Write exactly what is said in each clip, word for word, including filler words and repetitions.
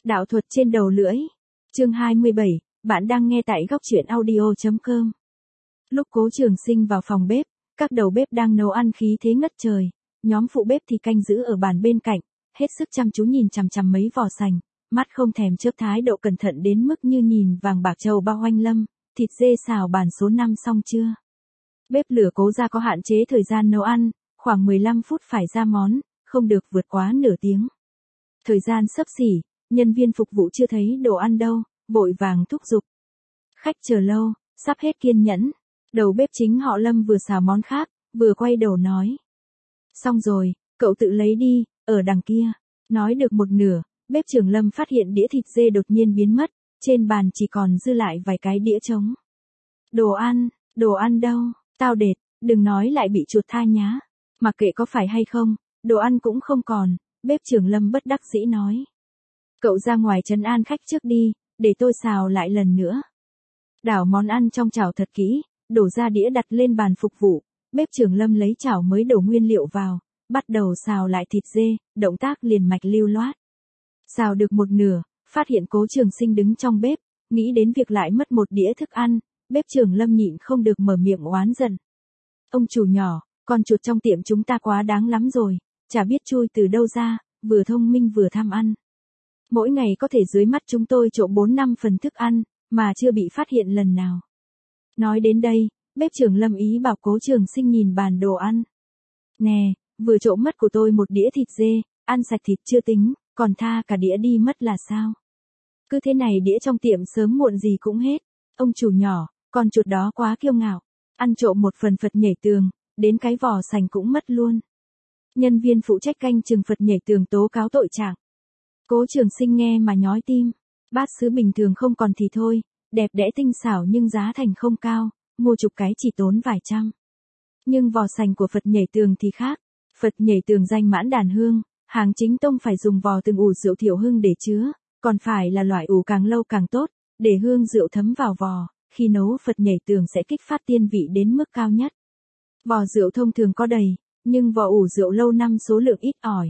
Đạo thuật trên đầu lưỡi. Chương hai mươi bảy, bạn đang nghe tại góc truyện audio chấm com. Lúc Cố Trường Sinh vào phòng bếp, các đầu bếp đang nấu ăn khí thế ngất trời, nhóm phụ bếp thì canh giữ ở bàn bên cạnh, hết sức chăm chú nhìn chằm chằm mấy vỏ sành, mắt không thèm chớp, thái độ cẩn thận đến mức như nhìn vàng bạc châu bao oanh lâm. Thịt dê xào bàn số năm xong chưa? Bếp lửa Cố gia có hạn chế thời gian nấu ăn, khoảng mười lăm phút phải ra món, không được vượt quá nửa tiếng. Thời gian xấp xỉ, nhân viên phục vụ chưa thấy đồ ăn đâu, vội vàng thúc giục. Khách chờ lâu, sắp hết kiên nhẫn. Đầu bếp chính họ Lâm vừa xào món khác, vừa quay đầu nói. Xong rồi, cậu tự lấy đi, ở đằng kia. Nói được một nửa, bếp trưởng Lâm phát hiện đĩa thịt dê đột nhiên biến mất, trên bàn chỉ còn dư lại vài cái đĩa trống. Đồ ăn, đồ ăn đâu, tao đệt, đừng nói lại bị chuột tha nhá. Mặc kệ có phải hay không, đồ ăn cũng không còn, bếp trưởng Lâm bất đắc dĩ nói. Cậu ra ngoài trấn an khách trước đi, để tôi xào lại lần nữa. Đảo món ăn trong chảo thật kỹ, đổ ra đĩa đặt lên bàn phục vụ, bếp trưởng Lâm lấy chảo mới đổ nguyên liệu vào, bắt đầu xào lại thịt dê, động tác liền mạch lưu loát. Xào được một nửa, phát hiện Cố Trường Sinh đứng trong bếp, nghĩ đến việc lại mất một đĩa thức ăn, bếp trưởng Lâm nhịn không được mở miệng oán giận. Ông chủ nhỏ, con chuột trong tiệm chúng ta quá đáng lắm rồi, chả biết chui từ đâu ra, vừa thông minh vừa tham ăn. Mỗi ngày có thể dưới mắt chúng tôi trộm bốn năm phần thức ăn, mà chưa bị phát hiện lần nào. Nói đến đây, bếp trưởng Lâm ý bảo Cố Trường Sinh nhìn bàn đồ ăn. Nè, vừa trộm mất của tôi một đĩa thịt dê, ăn sạch thịt chưa tính, còn tha cả đĩa đi mất là sao? Cứ thế này đĩa trong tiệm sớm muộn gì cũng hết. Ông chủ nhỏ, con chuột đó quá kiêu ngạo, ăn trộm một phần Phật nhảy tường, đến cái vỏ sành cũng mất luôn. Nhân viên phụ trách canh chừng Phật nhảy tường tố cáo tội trạng. Cố Trường Sinh nghe mà nhói tim, bát sứ bình thường không còn thì thôi, đẹp đẽ tinh xảo nhưng giá thành không cao, mua chục cái chỉ tốn vài trăm. Nhưng vỏ sành của Phật nhảy tường thì khác, Phật nhảy tường danh mãn đàn hương, hàng chính tông phải dùng vò từng ủ rượu thiểu hưng để chứa, còn phải là loại ủ càng lâu càng tốt, để hương rượu thấm vào vò, khi nấu Phật nhảy tường sẽ kích phát tiên vị đến mức cao nhất. Vò rượu thông thường có đầy, nhưng vò ủ rượu lâu năm số lượng ít ỏi.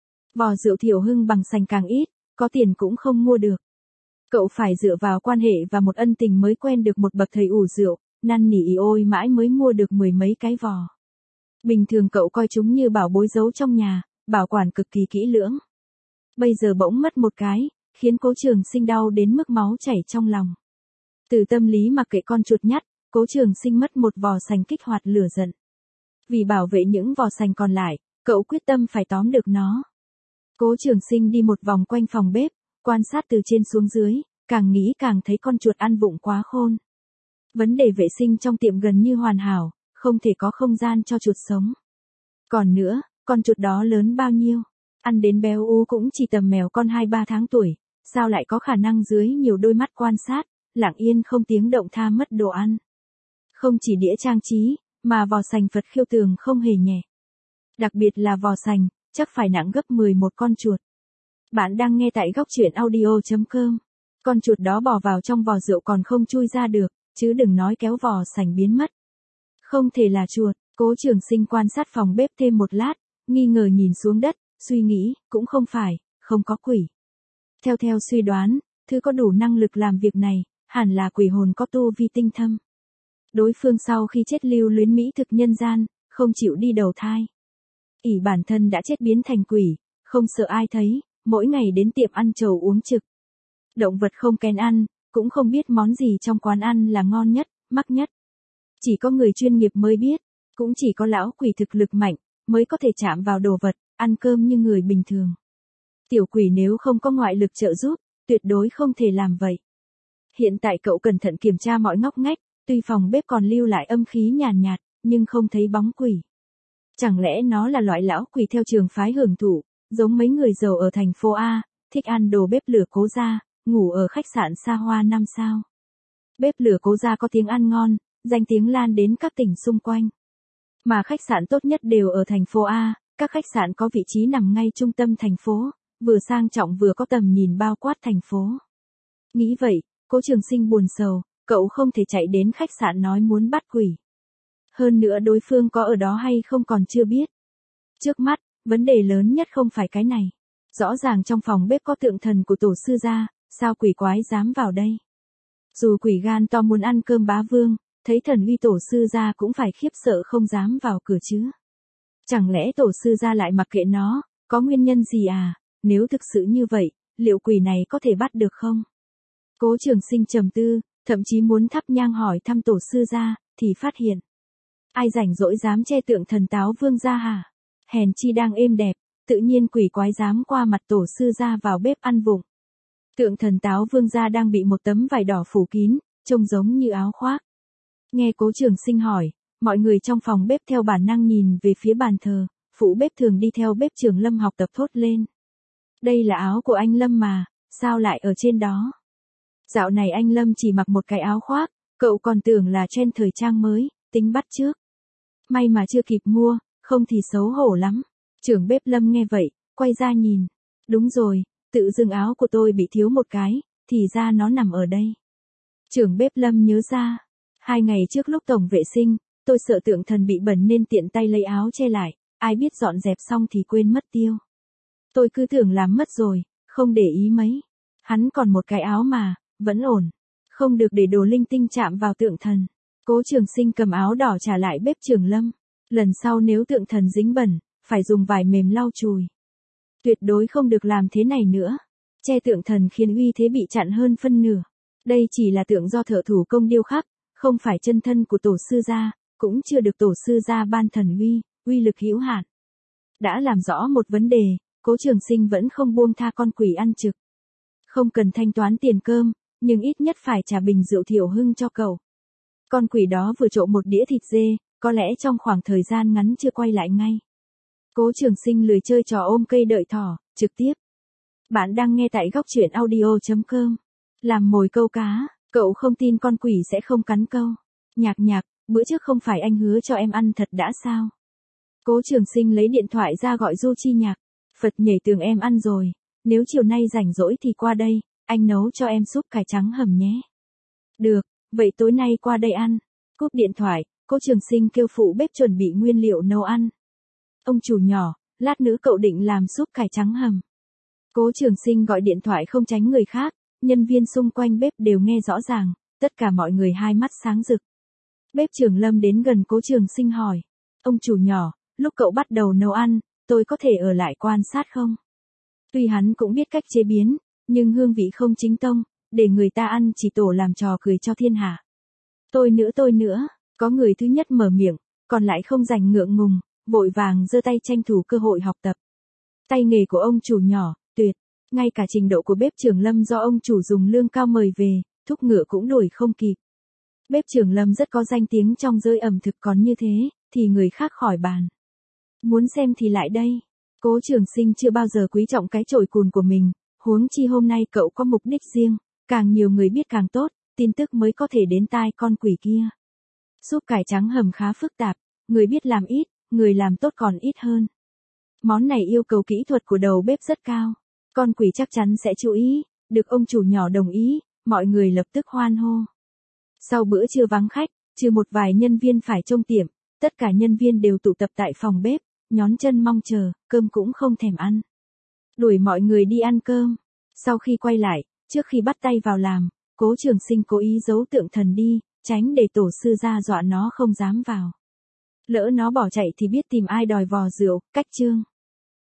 Vò rượu thiểu hưng bằng sành càng ít, có tiền cũng không mua được. Cậu phải dựa vào quan hệ và một ân tình mới quen được một bậc thầy ủ rượu, năn nỉ ỉ ôi mãi mới mua được mười mấy cái vò. Bình thường cậu coi chúng như bảo bối giấu trong nhà, bảo quản cực kỳ kỹ lưỡng. Bây giờ bỗng mất một cái, khiến Cố Trường Sinh đau đến mức máu chảy trong lòng. Từ tâm lý mặc kệ con chuột nhắt, Cố Trường Sinh mất một vò sành kích hoạt lửa giận. Vì bảo vệ những vò sành còn lại, cậu quyết tâm phải tóm được nó. Cố Trường Sinh đi một vòng quanh phòng bếp, quan sát từ trên xuống dưới, càng nghĩ càng thấy con chuột ăn vụng quá khôn. Vấn đề vệ sinh trong tiệm gần như hoàn hảo, không thể có không gian cho chuột sống. Còn nữa, con chuột đó lớn bao nhiêu? Ăn đến béo ú cũng chỉ tầm mèo con hai ba tháng tuổi, sao lại có khả năng dưới nhiều đôi mắt quan sát, lặng yên không tiếng động tha mất đồ ăn. Không chỉ đĩa trang trí, mà vò sành Phật khiêu tường không hề nhẹ. Đặc biệt là vò sành, chắc phải nặng gấp mười một con chuột. Bạn đang nghe tại góc truyện audio chấm com. Con chuột đó bò vào trong vò rượu còn không chui ra được, chứ đừng nói kéo vò sành biến mất. Không thể là chuột. Cố Trường Sinh quan sát phòng bếp thêm một lát, nghi ngờ nhìn xuống đất, suy nghĩ, cũng không phải, không có quỷ. Theo theo suy đoán, thứ có đủ năng lực làm việc này, hẳn là quỷ hồn có tu vi tinh thâm. Đối phương sau khi chết lưu luyến mỹ thực nhân gian, không chịu đi đầu thai. ỷ bản thân đã chết biến thành quỷ, không sợ ai thấy, mỗi ngày đến tiệm ăn trầu uống trực. Động vật không kén ăn, cũng không biết món gì trong quán ăn là ngon nhất, mắc nhất. Chỉ có người chuyên nghiệp mới biết, cũng chỉ có lão quỷ thực lực mạnh, mới có thể chạm vào đồ vật, ăn cơm như người bình thường. Tiểu quỷ nếu không có ngoại lực trợ giúp, tuyệt đối không thể làm vậy. Hiện tại cậu cẩn thận kiểm tra mọi ngóc ngách, tuy phòng bếp còn lưu lại âm khí nhàn nhạt, nhưng không thấy bóng quỷ. Chẳng lẽ nó là loại lão quỷ theo trường phái hưởng thụ, giống mấy người giàu ở thành phố A, thích ăn đồ bếp lửa Cố gia, ngủ ở khách sạn xa hoa năm sao. Bếp lửa Cố gia có tiếng ăn ngon, danh tiếng lan đến các tỉnh xung quanh. Mà khách sạn tốt nhất đều ở thành phố A, các khách sạn có vị trí nằm ngay trung tâm thành phố, vừa sang trọng vừa có tầm nhìn bao quát thành phố. Nghĩ vậy, Cố Trường Sinh buồn sầu, cậu không thể chạy đến khách sạn nói muốn bắt quỷ. Hơn nữa đối phương có ở đó hay không còn chưa biết. Trước mắt, vấn đề lớn nhất không phải cái này. Rõ ràng trong phòng bếp có tượng thần của tổ sư gia, sao quỷ quái dám vào đây? Dù quỷ gan to muốn ăn cơm bá vương, thấy thần uy tổ sư gia cũng phải khiếp sợ không dám vào cửa chứ. Chẳng lẽ tổ sư gia lại mặc kệ nó, có nguyên nhân gì à? Nếu thực sự như vậy, liệu quỷ này có thể bắt được không? Cố Trường Sinh trầm tư, thậm chí muốn thắp nhang hỏi thăm tổ sư gia, thì phát hiện. Ai rảnh rỗi dám che tượng thần Táo Vương gia hả? Hèn chi đang êm đẹp, tự nhiên quỷ quái dám qua mặt tổ sư gia vào bếp ăn vụng. Tượng thần Táo Vương gia đang bị một tấm vải đỏ phủ kín, trông giống như áo khoác. Nghe Cố Trường Sinh hỏi, mọi người trong phòng bếp theo bản năng nhìn về phía bàn thờ, phụ bếp thường đi theo bếp trưởng Lâm học tập thốt lên. Đây là áo của anh Lâm mà, sao lại ở trên đó? Dạo này anh Lâm chỉ mặc một cái áo khoác, cậu còn tưởng là trend thời trang mới, tính bắt chước. May mà chưa kịp mua, không thì xấu hổ lắm. Trưởng bếp Lâm nghe vậy, quay ra nhìn. Đúng rồi, tự dưng áo của tôi bị thiếu một cái, thì ra nó nằm ở đây. Trưởng bếp Lâm nhớ ra, hai ngày trước lúc tổng vệ sinh, tôi sợ tượng thần bị bẩn nên tiện tay lấy áo che lại, ai biết dọn dẹp xong thì quên mất tiêu. Tôi cứ tưởng làm mất rồi, không để ý mấy. Hắn còn một cái áo mà, vẫn ổn. Không được để đồ linh tinh chạm vào tượng thần. Cố Trường Sinh cầm áo đỏ trả lại bếp trưởng Lâm. Lần sau nếu tượng thần dính bẩn, phải dùng vải mềm lau chùi. Tuyệt đối không được làm thế này nữa. Che tượng thần khiến uy thế bị chặn hơn phân nửa. Đây chỉ là tượng do thợ thủ công điêu khắc, không phải chân thân của tổ sư gia, cũng chưa được tổ sư gia ban thần uy, uy lực hữu hạn. Đã làm rõ một vấn đề, Cố Trường Sinh vẫn không buông tha con quỷ ăn trực. Không cần thanh toán tiền cơm, nhưng ít nhất phải trả bình rượu Thiệu Hưng cho cậu. Con quỷ đó vừa trộm một đĩa thịt dê, có lẽ trong khoảng thời gian ngắn chưa quay lại ngay. Cố Trường Sinh lười chơi trò ôm cây đợi thỏ, trực tiếp. Bạn đang nghe tại góc truyện audio chấm com. Làm mồi câu cá, cậu không tin con quỷ sẽ không cắn câu. Nhạc nhạc, bữa trước không phải anh hứa cho em ăn thật đã sao? Cố Trường Sinh lấy điện thoại ra gọi Du Chi Nhạc. Phật nhảy tường em ăn rồi, nếu chiều nay rảnh rỗi thì qua đây, anh nấu cho em súp cải trắng hầm nhé. Được, vậy tối nay qua đây ăn. Cúp điện thoại, Cố Trường Sinh kêu phụ bếp chuẩn bị nguyên liệu nấu ăn. Ông chủ nhỏ, lát nữa cậu định làm súp cải trắng hầm. Cố Trường Sinh gọi điện thoại không tránh người khác, nhân viên xung quanh bếp đều nghe rõ ràng, tất cả mọi người hai mắt sáng rực. Bếp trưởng Lâm đến gần Cố Trường Sinh hỏi, ông chủ nhỏ, lúc cậu bắt đầu nấu ăn, tôi có thể ở lại quan sát không? Tuy hắn cũng biết cách chế biến, nhưng hương vị không chính tông, để người ta ăn chỉ tổ làm trò cười cho thiên hạ. Tôi nữa tôi nữa, có người thứ nhất mở miệng, còn lại không rảnh ngượng ngùng, vội vàng giơ tay tranh thủ cơ hội học tập. Tay nghề của ông chủ nhỏ, tuyệt, ngay cả trình độ của bếp trưởng Lâm do ông chủ dùng lương cao mời về, thúc ngựa cũng đuổi không kịp. Bếp trưởng Lâm rất có danh tiếng trong giới ẩm thực, còn như thế, thì người khác khỏi bàn. Muốn xem thì lại đây. Cố Trường Sinh chưa bao giờ quý trọng cái chổi cùn của mình, huống chi hôm nay cậu có mục đích riêng, càng nhiều người biết càng tốt, tin tức mới có thể đến tai con quỷ kia. Súp cải trắng hầm khá phức tạp, người biết làm ít, người làm tốt còn ít hơn. Món này yêu cầu kỹ thuật của đầu bếp rất cao, con quỷ chắc chắn sẽ chú ý, được ông chủ nhỏ đồng ý, mọi người lập tức hoan hô. Sau bữa trưa vắng khách, trừ một vài nhân viên phải trông tiệm, tất cả nhân viên đều tụ tập tại phòng bếp, nhón chân mong chờ, cơm cũng không thèm ăn. Đuổi mọi người đi ăn cơm. Sau khi quay lại, trước khi bắt tay vào làm, Cố Trường Sinh cố ý giấu tượng thần đi, tránh để tổ sư gia dọa nó không dám vào. Lỡ nó bỏ chạy thì biết tìm ai đòi vò rượu, cách chương.